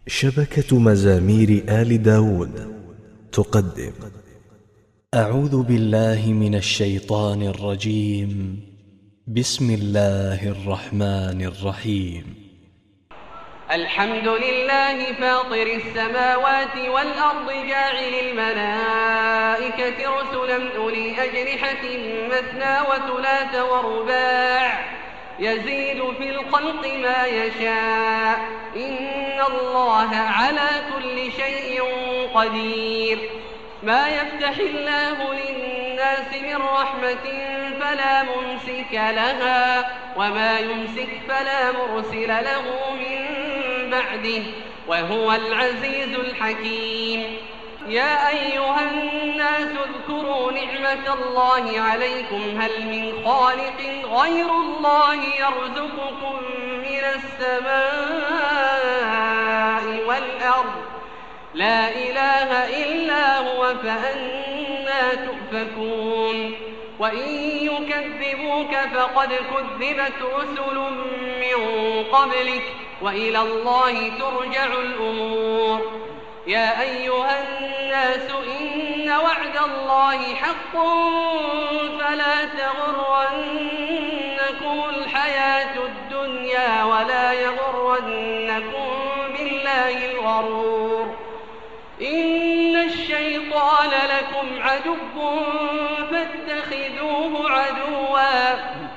شبكة مزامير آل داود تقدم. أعوذ بالله من الشيطان الرجيم. بسم الله الرحمن الرحيم. الحمد لله فاطر السماوات والأرض جاعل الملائكة رسلا أولي أجنحة مثنى وثلاث ورباع يزيد في الخلق ما يشاء إن الله على كل شيء قدير. ما يفتح الله للناس من رحمة فلا ممسك لها وما يمسك فلا مرسل له من بعده وهو العزيز الحكيم. يا أيها الناس اذكروا نعمة الله عليكم هل من خالق غير الله يرزقكم من السماء والأرض لا إله إلا هو فأنى تؤفكون. وإن يكذبوك فقد كذبت رسل من قبلك وإلى الله ترجع الأمور. يا أيها الناس إن وعد الله حق فلا تغرنكم الحياة الدنيا ولا يغرنكم بالله الغرور. إن الشيطان لكم عدو فاتخذوه عدوا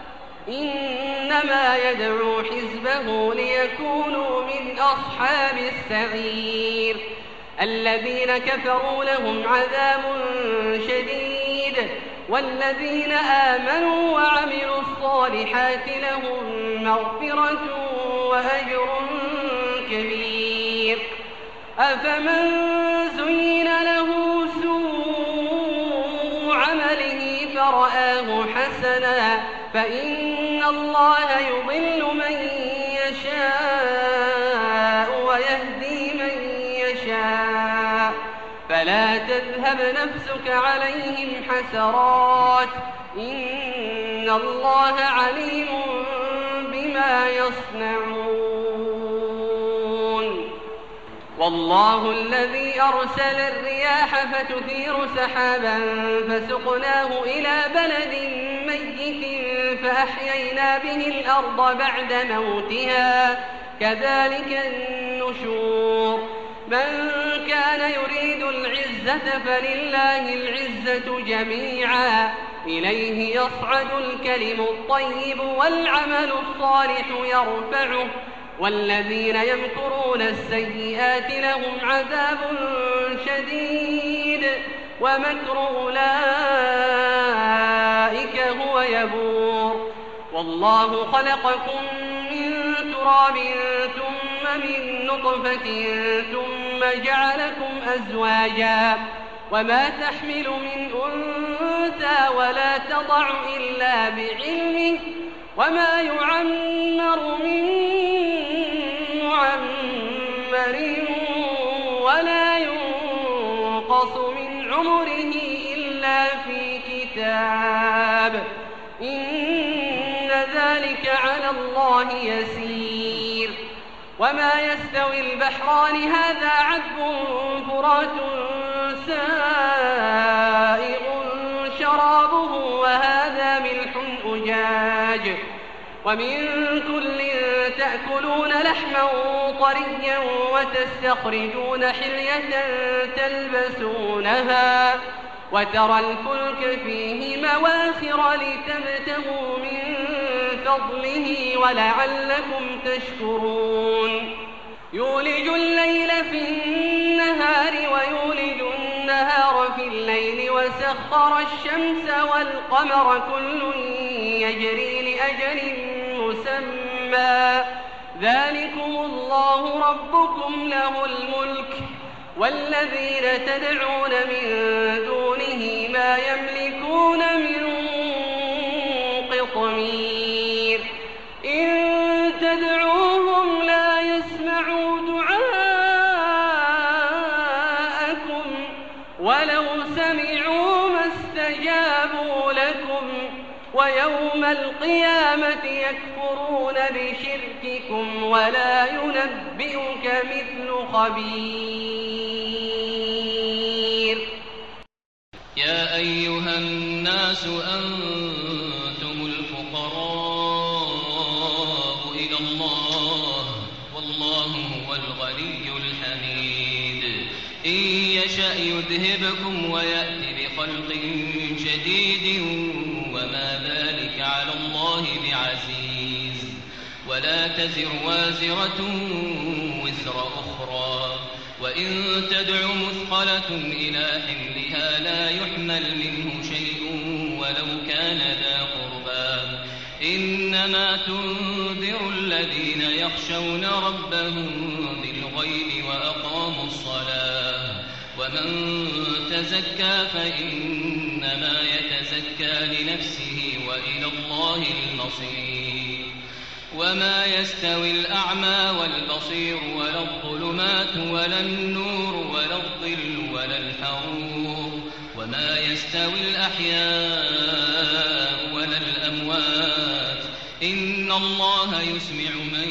إنما يدعو حزبه ليكونوا من أصحاب السعير. الذين كفروا لهم عذاب شديد والذين آمنوا وعملوا الصالحات لهم مغفرة وأجر كبير. أفمن زين له سوء عمله فرآه حسنا فإن الله يضل من يشاء ويهدي من يشاء فلا تذهب نفسك عليهم حسرات إن الله عليم بما يصنعون. والله الذي أرسل الرياح فتثير سحابا فسقناه إلى بلد ميت فأحيينا به الأرض بعد موتها كذلك النشور. من كان يريد العزة فلله العزة جميعا إليه يصعد الكلم الطيب والعمل الصالح يرفعه والذين يمكرون السيئات لهم عذاب شديد ومكر أولئك هو يبور. والله خلقكم من تراب ثم من نطفة ثم جعلكم أزواجا وما تحمل من أنثى ولا تضع إلا بعلمه وما يعمر من معمر ولا ينقص من عمره إلا في كتاب إن ذلك على الله يسير. وما يستوي البحران هذا عذب فرات سائغ شرابه وهذا ملح أجاج ومن كل تأكلون لحما طريا وتستخرجون حلية تلبسونها وترى الفلك فيه مواخر لتبتغوا من فضله ولعلكم تشكرون. يولج الليل في النهار ويولج النهار في الليل وسخر الشمس والقمر كل يجري لأجل مسمى ذلكم الله ربكم له الملك والذين تدعون من دونه ما يملكون من قطمير. إن تدعوهم لا يسمعوا دعاءكم ولو سمعوا ما استجابوا لكم ويوم القيامة يكفرون بشرككم ولا ينبئك مثل خبير. يا أيها الناس أنتم الفقراء إلى الله والله هو الغني الحميد. إن يشأ يذهبكم ويأتي بخلق جديد وما ذلك على الله بعزيز. ولا تزر وازرة وزر أخرى وإن تدع مثقلة إلى حملها لا يحمل منه شيء ولو كان ذا قربى. إنما تنذر الذين يخشون ربهم بالغيب وأقاموا الصلاة. ومن تزكى فإنما يتزكى لنفسه وإلى الله المصير. وما يستوي الأعمى والبصير ولا الظلمات ولا النور ولا الظل ولا الحرور. وما يستوي الأحياء ولا الأموات. إن الله يسمع من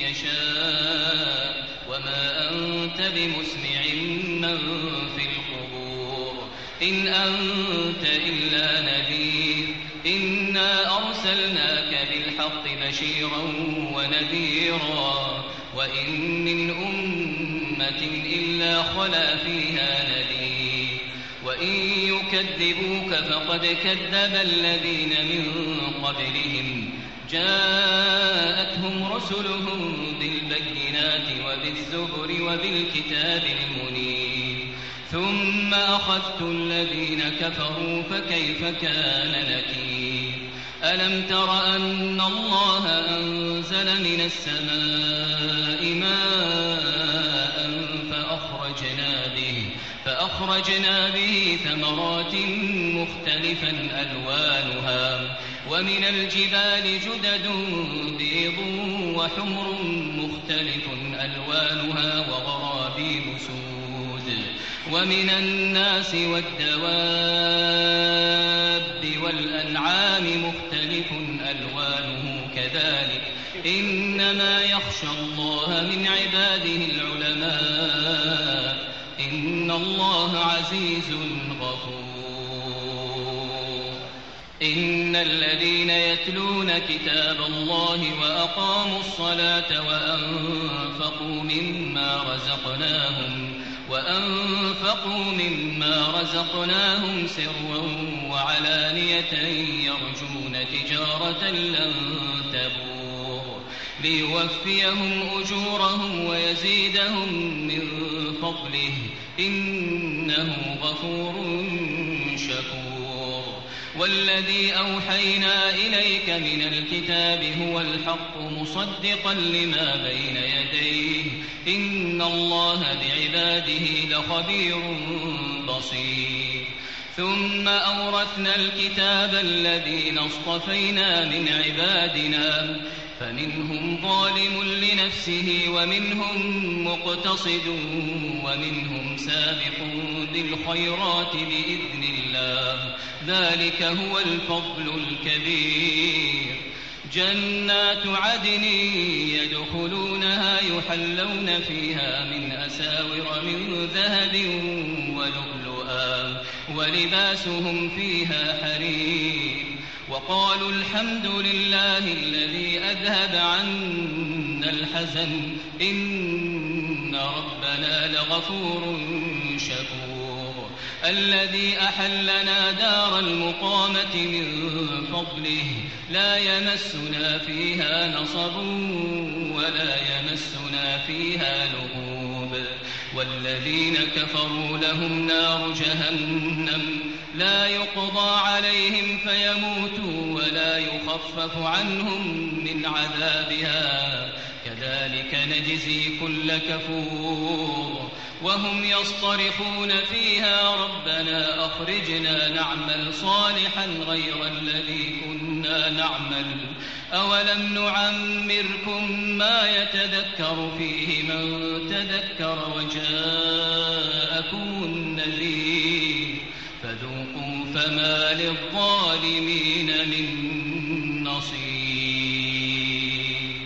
يشاء وما أنت بمسمع من في القبور. إن أنت إلا نذير. إنا أرسلناك بالحق بشيرا ونذيرا وإن من أمة إلا خلا فيها نذير. وإن يكذبوك فقد كذب الذين من قبلهم جاءتهم رسلهم بالبينات وبالزبر وبالكتاب المنير. ثم أخذت الذين كفروا فكيف كان نكير. ألم تر أن الله أنزل من السماء ماء فأخرجنا به ثمرات مختلفا ألوانها ومن الجبال جدد بيض وحمر مختلف ألوانها وغرابيب سود. ومن الناس والدواب والأنعام مختلف ألوانه كذلك. إنما يخشى الله من عباده العلماء. إن الله عزيز غفور. إن الذين يتلون كتاب الله وأقاموا الصلاة وأنفقوا مما رزقناهم سرا وعلانية يرجون تجارة لن تبور ليوفيهم أجورهم ويزيدهم من فضله إنه غفور شكور. والذي أوحينا إليك من الكتاب هو الحق مصدقا لما بين يديه إن الله بعباده لخبير بصير. ثم أورثنا الكتاب الذين اصطفينا من عبادنا فمنهم ظالم لنفسه ومنهم مقتصد ومنهم سابق بالخيرات بإذن الله ذلك هو الفضل الكبير. جنات عدن يدخلونها يحلون فيها من أساور من ذهب ولؤلؤا ولباسهم فيها حرير. وقالوا الحمد لله الذي أذهب عنا الحزن إن ربنا لغفور شكور. الذي أحلنا دار المقامة من فضله لا يمسنا فيها نصب ولا يمسنا فيها لغوب. والذين كفروا لهم نار جهنم لا يقضى عليهم فيموتوا ولا يخفف عنهم من عذابها كذلك نجزي كل كفور. وهم يصطرخون فيها ربنا أخرجنا نعمل صالحا غير الذي كنا نعمل أولم نعمركم ما يتذكر فيه من تذكر وجاءكم النذير فذوقوا فما للظالمين من نصير.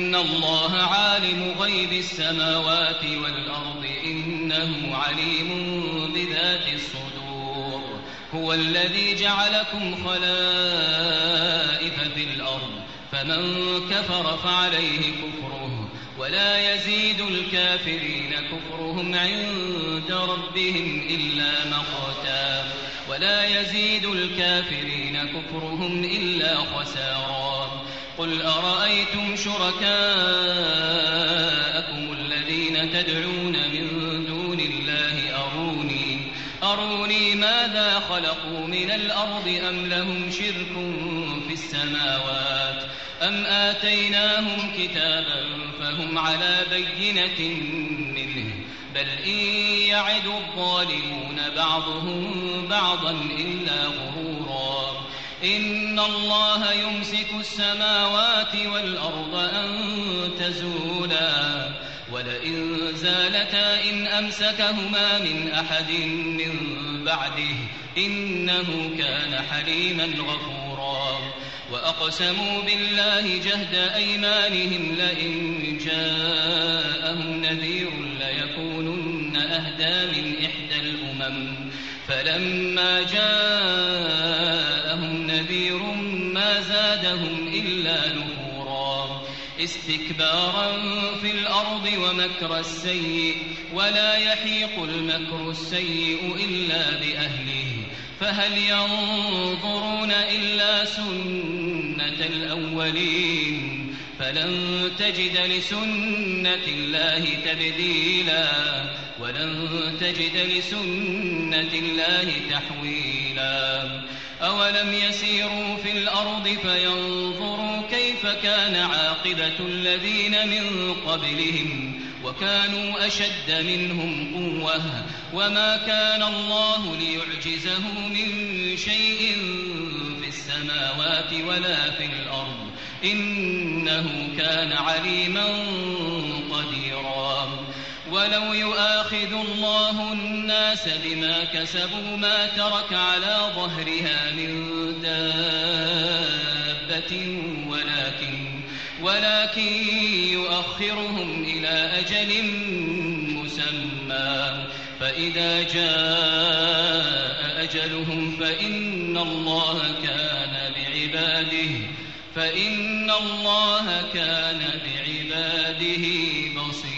إن الله عالم غيب السماوات والأرض إنه عليم بذات الصدور هو الذي جعلكم خلائف في الأرض فمن كفر فعليه كفره ولا يزيد الكافرين كفرهم عند ربهم إلا مقتا ولا يزيد الكافرين كفرهم إلا خسارا قل أرأيتم شركاءكم الذين تدعون من دون الله أروني ماذا خلقوا من الأرض أم لهم شرك في السماوات أم آتيناهم كتابا فهم على بينة منه بل إن يعد الظالمون بعضهم بعضا إلا غرورا إن الله يمسك السماوات والأرض أن تزولا ولئن زالتا إن أمسكهما من أحد من بعده إنه كان حليما غفورا وأقسموا بالله جهد أيمانهم لئن جاءهم نذير ليكونن أهدى من إحدى الأمم فلما جاءهم نذير ما زادهم إلا نفورا استكبارا في الأرض ومكر السيء ولا يحيق المكر السيء إلا بأهله فهل ينظرون إلا سنة الأولين فلن تجد لسنة الله تبديلا ولن تجد لسنة الله تحويلا أولم يسيروا في الأرض فينظروا كيف كان عاقبة الذين من قبلهم وكانوا أشد منهم قوة وما كان الله ليعجزه من شيء في السماوات ولا في الأرض إنه كان عليما قديرا ولو يؤاخذ الله الناس بما كسبوا ما ترك على ظهرها من دابة ولكن يؤخرهم إلى أجل مسمى فإذا جاء أجلهم فإن الله كان بعباده بصيرا